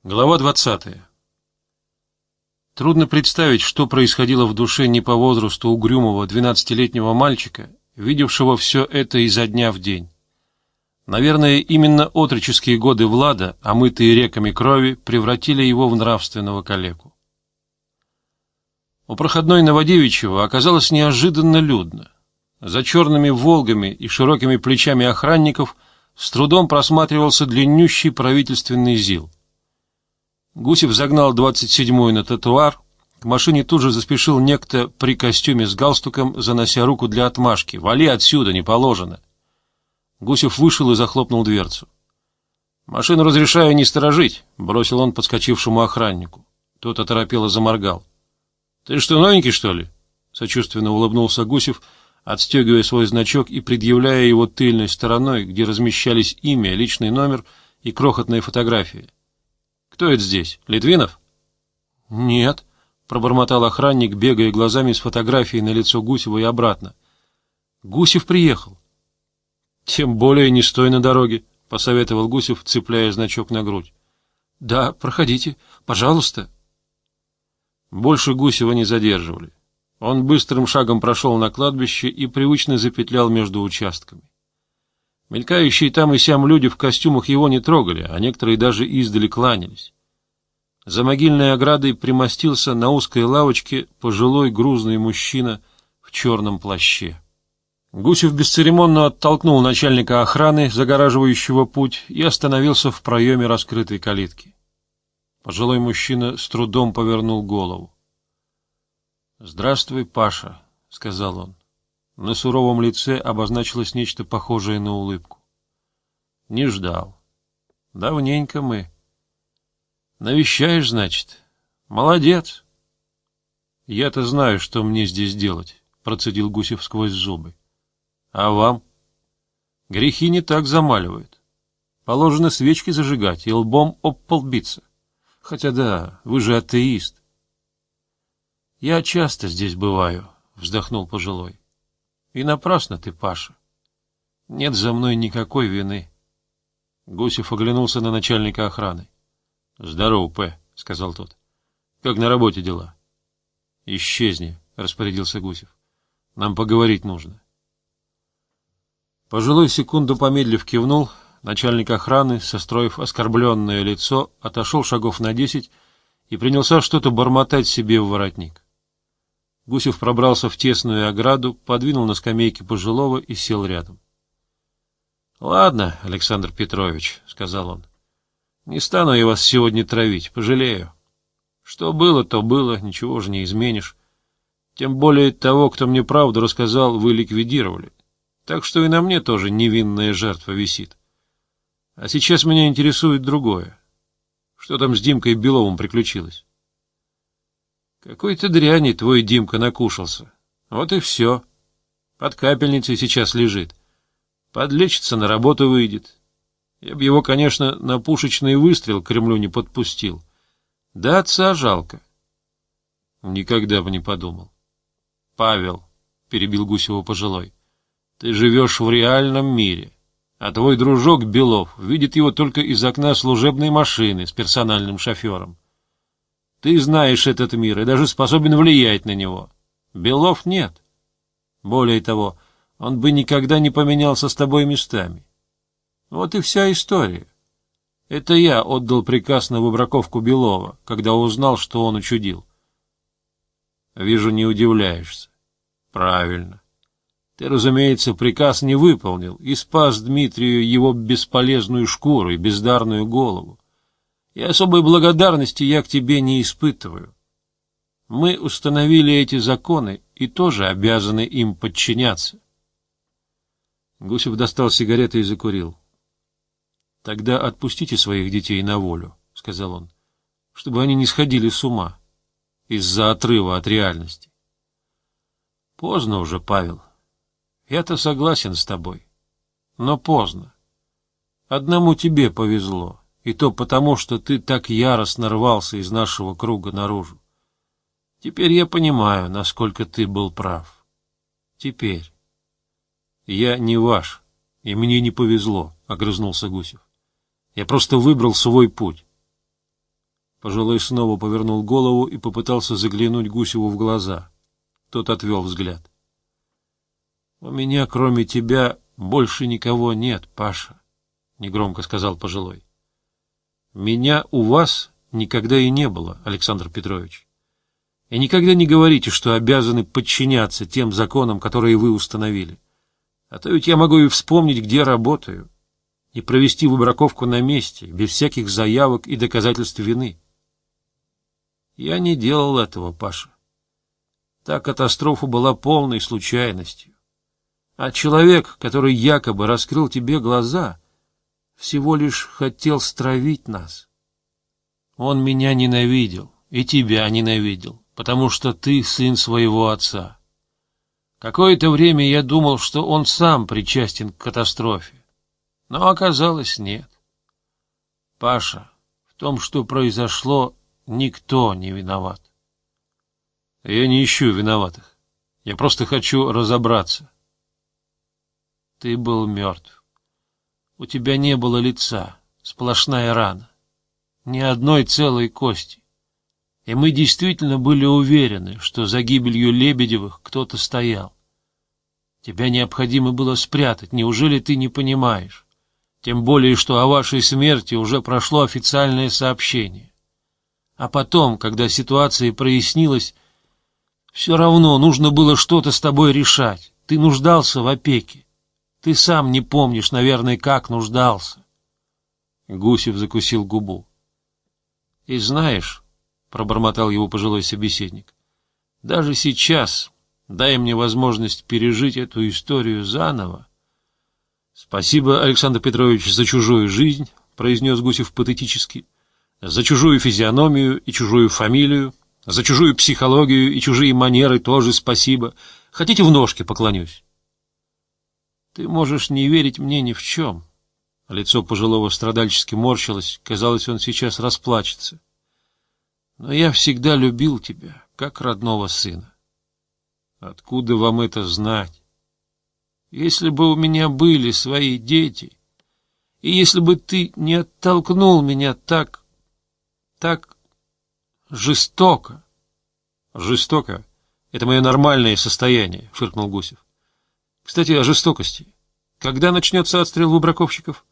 Глава 20. Трудно представить, что происходило в душе не по возрасту угрюмого 12-летнего мальчика, видевшего все это изо дня в день. Наверное, именно отроческие годы Влада, омытые реками крови, превратили его в нравственного калеку. У проходной Новодевичьего оказалось неожиданно людно. За черными «Волгами» и широкими плечами охранников с трудом просматривался длиннющий правительственный ЗИЛ. Гусев загнал 27-ю на тротуар, к машине тут же заспешил некто при костюме с галстуком, занося руку для отмашки. «Вали отсюда, не положено!» Гусев вышел и захлопнул дверцу. «Машину разрешаю не сторожить», — бросил он подскочившему охраннику. Тот оторопело заморгал. «Ты что, новенький, что ли?» — сочувственно улыбнулся Гусев, отстегивая свой значок и предъявляя его тыльной стороной, где размещались имя, личный номер и крохотная фотография. «Кто это здесь? Литвинов?» «Нет», — пробормотал охранник, бегая глазами с фотографией на лицо Гусева и обратно. «Гусев приехал». «Тем более не стой на дороге», — посоветовал Гусев, цепляя значок на грудь. «Да, проходите, пожалуйста». Больше Гусева не задерживали. Он быстрым шагом прошел на кладбище и привычно запетлял между участками. Мелькающие там и сям люди в костюмах его не трогали, а некоторые даже издали кланялись. За могильной оградой примостился на узкой лавочке пожилой грузный мужчина в черном плаще. Гусев бесцеремонно оттолкнул начальника охраны, загораживающего путь, и остановился в проеме раскрытой калитки. Пожилой мужчина с трудом повернул голову. «Здравствуй, Паша», — сказал он. На суровом лице обозначилось нечто похожее на улыбку. «Не ждал. Давненько мы. Навещаешь, значит? Молодец». «Я-то знаю, что мне здесь делать», — процедил Гусев сквозь зубы. «А вам? Грехи не так замаливают. Положено свечки зажигать и лбом об пол биться. Хотя да, вы же атеист». «Я часто здесь бываю», — вздохнул пожилой. «И напрасно ты, Паша. Нет за мной никакой вины». Гусев оглянулся на начальника охраны. «Здорово, П», — сказал тот. «Как на работе дела?» «Исчезни», — распорядился Гусев. «Нам поговорить нужно». Пожилой секунду помедлив кивнул. Начальник охраны, состроив оскорбленное лицо, отошел шагов на 10 и принялся что-то бормотать себе в воротник. Гусев пробрался в тесную ограду, подвинул на скамейке пожилого и сел рядом. — Ладно, Александр Петрович, — сказал он, — не стану я вас сегодня травить, пожалею. Что было, то было, ничего же не изменишь. Тем более того, кто мне правду рассказал, вы ликвидировали. Так что и на мне тоже невинная жертва висит. А сейчас меня интересует другое. Что там с Димкой Беловым приключилось? Какой-то дряни твой Димка накушался. Вот и все. Под капельницей сейчас лежит. Подлечится, на работу выйдет. Я бы его, конечно, на пушечный выстрел к Кремлю не подпустил. Да отца жалко. Никогда бы не подумал. Павел, — перебил Гусева пожилой, — ты живешь в реальном мире, а твой дружок Белов видит его только из окна служебной машины с персональным шофером. Ты знаешь этот мир и даже способен влиять на него. Белов нет. Более того, он бы никогда не поменялся с тобой местами. Вот и вся история. Это я отдал приказ на выбраковку Белова, когда узнал, что он учудил. Вижу, не удивляешься. Правильно. Ты, разумеется, приказ не выполнил и спас Дмитрию его бесполезную шкуру и бездарную голову. И особой благодарности я к тебе не испытываю. Мы установили эти законы и тоже обязаны им подчиняться. Гусев достал сигареты и закурил. — Тогда отпустите своих детей на волю, — сказал он, — чтобы они не сходили с ума из-за отрыва от реальности. — Поздно уже, Павел. Я-то согласен с тобой. Но поздно. Одному тебе повезло. И то потому, что ты так яростно рвался из нашего круга наружу. Теперь я понимаю, насколько ты был прав. Теперь. Я не ваш, и мне не повезло, — огрызнулся Гусев. Я просто выбрал свой путь. Пожилой снова повернул голову и попытался заглянуть Гусеву в глаза. Тот отвел взгляд. — У меня, кроме тебя, больше никого нет, Паша, — негромко сказал пожилой. — Меня у вас никогда и не было, Александр Петрович. И никогда не говорите, что обязаны подчиняться тем законам, которые вы установили. А то ведь я могу и вспомнить, где работаю, и провести выбраковку на месте, без всяких заявок и доказательств вины. Я не делал этого, Паша. Та катастрофа была полной случайностью. А человек, который якобы раскрыл тебе глаза, всего лишь хотел стравить нас. Он меня ненавидел и тебя ненавидел, потому что ты сын своего отца. Какое-то время я думал, что он сам причастен к катастрофе, но оказалось нет. Паша, в том, что произошло, никто не виноват. Я не ищу виноватых. Я просто хочу разобраться. Ты был мертв. У тебя не было лица, сплошная рана. Ни одной целой кости. И мы действительно были уверены, что за гибелью Лебедевых кто-то стоял. Тебя необходимо было спрятать, неужели ты не понимаешь? Тем более, что о вашей смерти уже прошло официальное сообщение. А потом, когда ситуация прояснилась, все равно нужно было что-то с тобой решать. Ты нуждался в опеке. Ты сам не помнишь, наверное, как нуждался. Гусев закусил губу. — И знаешь, — пробормотал его пожилой собеседник, — даже сейчас, дай мне возможность пережить эту историю заново. — Спасибо, Александр Петрович, за чужую жизнь, — произнес Гусев патетически, — за чужую физиономию и чужую фамилию, за чужую психологию и чужие манеры тоже спасибо. Хотите, в ножки поклонюсь? — Ты можешь не верить мне ни в чем. Лицо пожилого страдальчески морщилось, казалось, он сейчас расплачется. Но я всегда любил тебя, как родного сына. Откуда вам это знать? Если бы у меня были свои дети, и если бы ты не оттолкнул меня так жестоко. Жестоко? Это мое нормальное состояние, фыркнул Гусев. Кстати, о жестокости. Когда начнется отстрел выбраковщиков?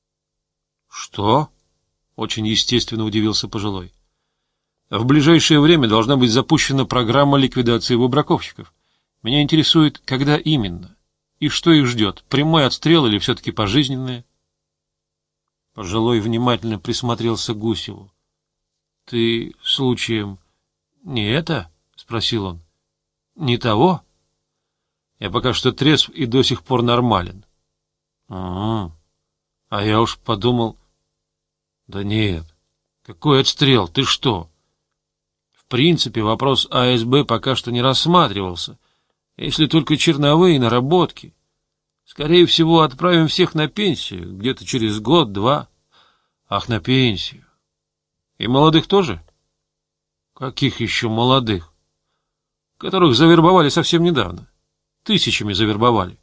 Что? Очень естественно удивился пожилой. В ближайшее время должна быть запущена программа ликвидации выбраковщиков. Меня интересует, когда именно, и что их ждет, прямой отстрел или все-таки пожизненное? Пожилой внимательно присмотрелся к Гусеву. — Ты, случаем, не это? — спросил он. — Не того? Я пока что трезв и до сих пор нормален. — А я уж подумал... — Да нет. Какой отстрел? Ты что? В принципе, вопрос АСБ пока что не рассматривался, если только черновые наработки. Скорее всего, отправим всех на пенсию, где-то через год-два. Ах, на пенсию. И молодых тоже? Каких еще молодых? Которых завербовали совсем недавно. Тысячами завербовали.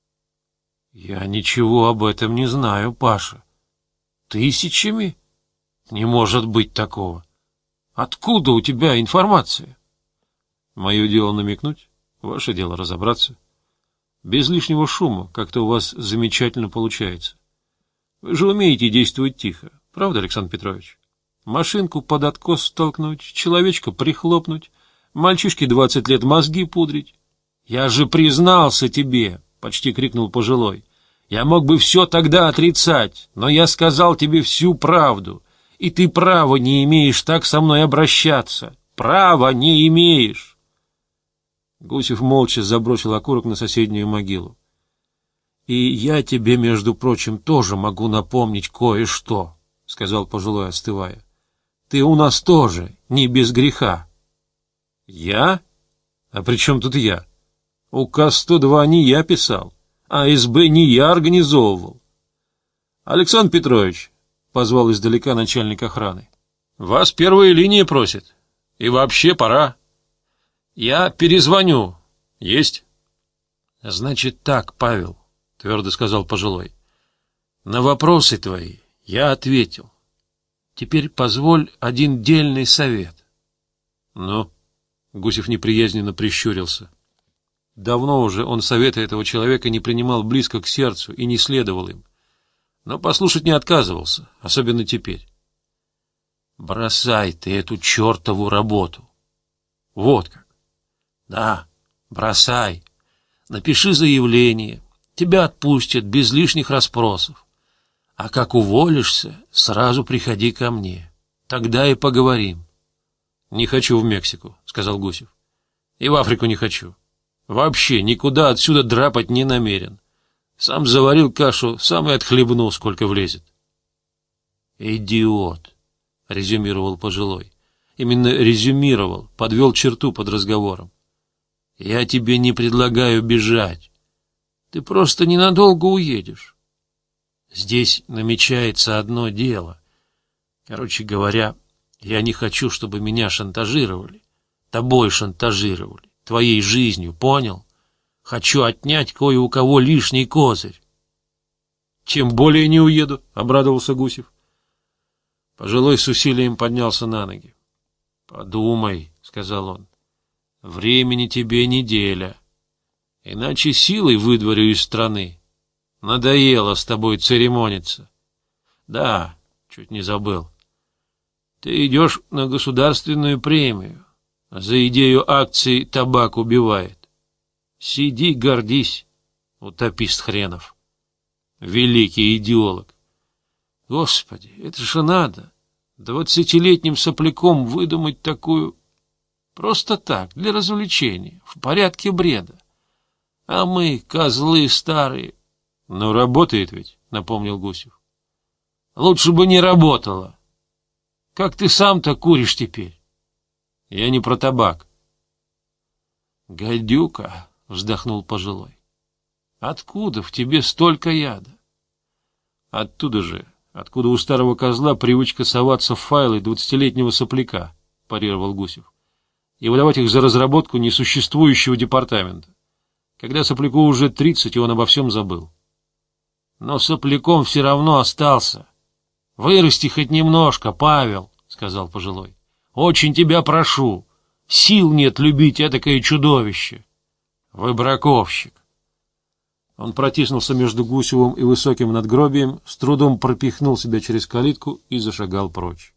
Я ничего об этом не знаю, Паша. Тысячами? Не может быть такого. Откуда у тебя информация? Мое дело намекнуть, ваше дело разобраться. Без лишнего шума, как-то у вас замечательно получается. Вы же умеете действовать тихо, правда, Александр Петрович? Машинку под откос столкнуть, человечка прихлопнуть, мальчишке 20 лет мозги пудрить. Я же признался тебе, почти крикнул пожилой. Я мог бы все тогда отрицать, но я сказал тебе всю правду, и ты права не имеешь так со мной обращаться. Права не имеешь. Гусев молча забросил окурок на соседнюю могилу. — И я тебе, между прочим, тоже могу напомнить кое-что, — сказал пожилой, остывая. — Ты у нас тоже не без греха. — Я? А при чем тут я? Указ 102 не я писал, а СБ не я организовывал. — Александр Петрович, — позвал издалека начальник охраны, — вас первая линия просит. И вообще пора. Я перезвоню. Есть? — Значит так, Павел, — твердо сказал пожилой. — На вопросы твои я ответил. Теперь позволь один дельный совет. Ну, Гусев неприязненно прищурился. Давно уже он советы этого человека не принимал близко к сердцу и не следовал им. Но послушать не отказывался, особенно теперь. Бросай ты эту чертову работу. Вот как. Да, бросай. Напиши заявление. Тебя отпустят без лишних расспросов. А как уволишься, сразу приходи ко мне. Тогда и поговорим. Не хочу в Мексику, сказал Гусев. И в Африку не хочу. Вообще никуда отсюда драпать не намерен. Сам заварил кашу, сам и отхлебнул, сколько влезет. Идиот, резюмировал пожилой. Именно резюмировал, подвел черту под разговором. Я тебе не предлагаю бежать. Ты просто ненадолго уедешь. Здесь намечается одно дело. Короче говоря, я не хочу, чтобы меня шантажировали. Тобой шантажировали. Твоей жизнью, понял? Хочу отнять кое у кого лишний козырь. Тем более не уеду, обрадовался Гусев. Пожилой с усилием поднялся на ноги. Подумай, сказал он. Времени тебе неделя. Иначе силой выдворю из страны. Надоело с тобой церемониться. Да, чуть не забыл. Ты идешь на государственную премию. За идею акций «Табак убивает». Сиди, гордись, утопист хренов. Великий идеолог. Господи, это же надо. 20-летним сопляком выдумать такую... Просто так, для развлечения, в порядке бреда. А мы, козлы старые... Ну, работает ведь, напомнил Гусев. Лучше бы не работало. Как ты сам-то куришь теперь? Я не про табак. Гадюка, вздохнул пожилой. Откуда в тебе столько яда? Оттуда же, откуда у старого козла привычка соваться в файлы 20-летнего сопляка, парировал Гусев, и выдавать их за разработку несуществующего департамента. Когда сопляку уже 30, и он обо всем забыл. Но сопляком все равно остался. Вырасти хоть немножко, Павел, сказал пожилой. Очень тебя прошу. Сил нет любить этакое чудовище. Вы браковщик. Он протиснулся между Гусевым и высоким надгробием, с трудом пропихнул себя через калитку и зашагал прочь.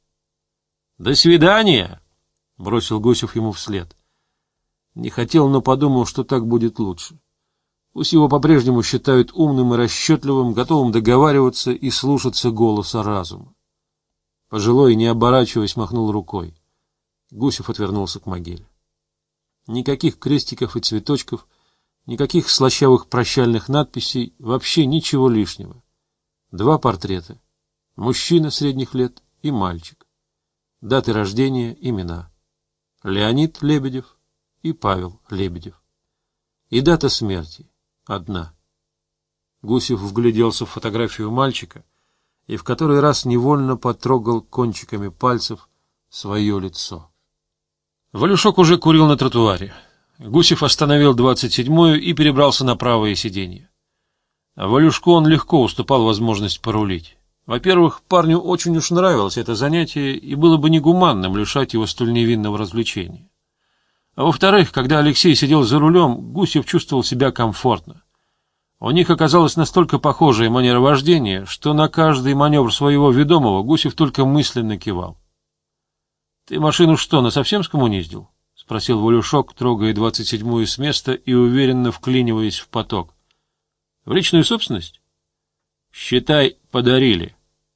До свидания, бросил Гусев ему вслед. Не хотел, но подумал, что так будет лучше. Пусть его по-прежнему считают умным и расчетливым, готовым договариваться и слушаться голоса разума. Пожилой, не оборачиваясь, махнул рукой. Гусев отвернулся к могиле. Никаких крестиков и цветочков, никаких слащавых прощальных надписей, вообще ничего лишнего. 2 портрета. Мужчина средних лет и мальчик. Даты рождения, имена. Леонид Лебедев и Павел Лебедев. И дата смерти. Одна. Гусев вгляделся в фотографию мальчика и в который раз невольно потрогал кончиками пальцев свое лицо. Валюшок уже курил на тротуаре. Гусев остановил 27-ю и перебрался на правое сиденье. Валюшку он легко уступал возможность порулить. Во-первых, парню очень уж нравилось это занятие, и было бы негуманным лишать его столь невинного развлечения. А во-вторых, когда Алексей сидел за рулем, Гусев чувствовал себя комфортно. У них оказалась настолько похожая манера вождения, что на каждый маневр своего ведомого Гусев только мысленно кивал. — Ты машину что, насовсем скоммуниздил? — спросил Валюшок, трогая 27-ю с места и уверенно вклиниваясь в поток. — В личную собственность? — Считай, подарили.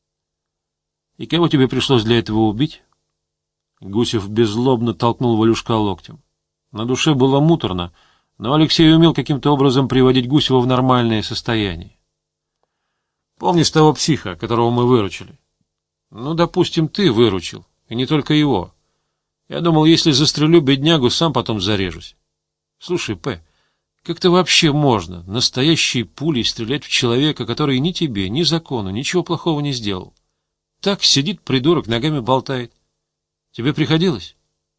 — И кого тебе пришлось для этого убить? Гусев беззлобно толкнул Валюшка локтем. На душе было муторно, но Алексей умел каким-то образом приводить Гусева в нормальное состояние. — Помнишь того психа, которого мы выручили? — Ну, допустим, ты выручил, и не только его. Я думал, если застрелю беднягу, сам потом зарежусь. Слушай, П., как-то вообще можно настоящей пулей стрелять в человека, который ни тебе, ни закону ничего плохого не сделал? Так сидит придурок, ногами болтает. Тебе приходилось?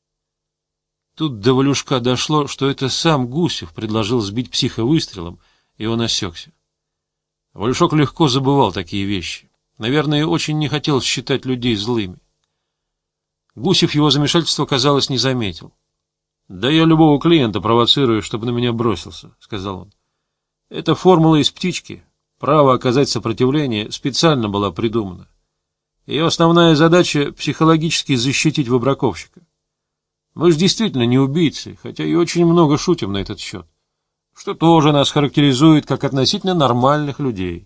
Тут до Валюшка дошло, что это сам Гусев предложил сбить психа выстрелом, и он осекся. Валюшок легко забывал такие вещи. Наверное, очень не хотел считать людей злыми. Гусев его замешательство, казалось, не заметил. — Да я любого клиента провоцирую, чтобы на меня бросился, — сказал он. — Эта формула из птички, право оказать сопротивление, специально была придумана. Ее основная задача — психологически защитить выбраковщика. Мы же действительно не убийцы, хотя и очень много шутим на этот счет, что тоже нас характеризует как относительно нормальных людей.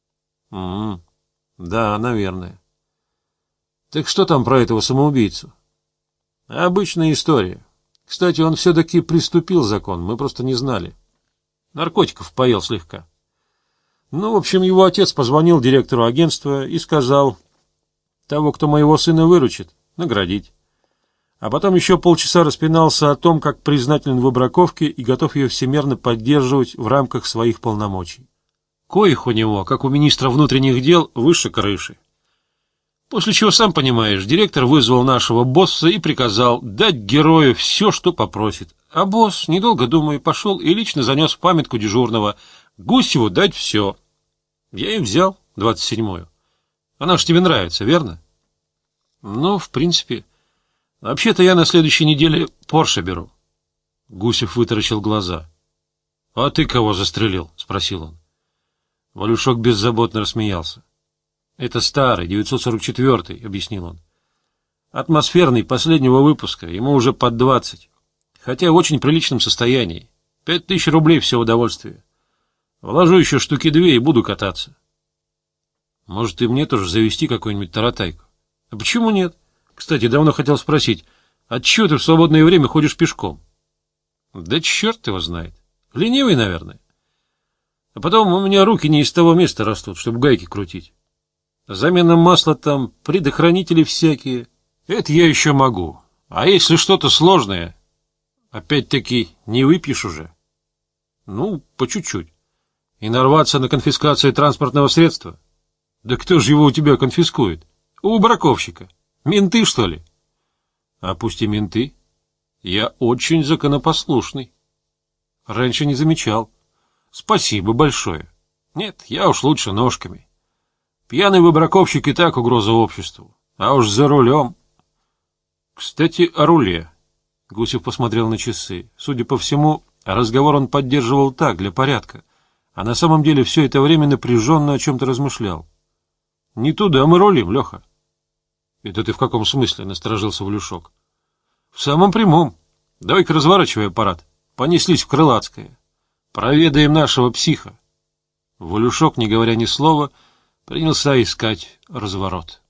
Да, наверное. Так что там про этого самоубийцу? Обычная история. Кстати, он все-таки приступил закон, мы просто не знали. Наркотиков поел слегка. Ну, в общем, его отец позвонил директору агентства и сказал: того, кто моего сына выручит, наградить. А потом еще полчаса распинался о том, как признателен выбраковке и готов ее всемерно поддерживать в рамках своих полномочий. Коих у него, как у министра внутренних дел, выше крыши. После чего, сам понимаешь, директор вызвал нашего босса и приказал дать герою все, что попросит. А босс, недолго думая, пошел и лично занес в памятку дежурного: Гусеву дать все. Я и взял 27-ю. Она ж тебе нравится, верно? Ну, в принципе. Вообще-то я на следующей неделе Порше беру. Гусев вытаращил глаза. — А ты кого застрелил? — спросил он. Валюшок беззаботно рассмеялся. — Это старый, 944-й, — объяснил он. Атмосферный, последнего выпуска, ему уже под 20. Хотя в очень приличном состоянии. 5000 рублей все удовольствие. Вложу еще штуки 2 и буду кататься. Может, и мне тоже завести какую-нибудь таратайку? А почему нет? Кстати, давно хотел спросить, отчего ты в свободное время ходишь пешком? Да черт его знает. Ленивый, наверное. А потом у меня руки не из того места растут, чтобы гайки крутить. Замена масла там, предохранители всякие. Это я еще могу. А если что-то сложное, опять-таки не выпьешь уже? Ну, по чуть-чуть. И нарваться на конфискацию транспортного средства? Да кто же его у тебя конфискует? У браковщика. Менты, что ли? А пусть и менты. Я очень законопослушный. Раньше не замечал. Спасибо большое. Нет, я уж лучше ножками. Пьяный выбраковщик и так угроза обществу. А уж за рулем. Кстати, о руле. Гусев посмотрел на часы. Судя по всему, разговор он поддерживал так, для порядка. А на самом деле все это время напряженно о чем-то размышлял. Не туда мы рулим, Леха. Это ты в каком смысле? — насторожился Валюшок. В самом прямом. Давай-ка разворачивай аппарат. Понеслись в Крылатское. Проведаем нашего психа. Валюшок, не говоря ни слова, принялся искать разворот.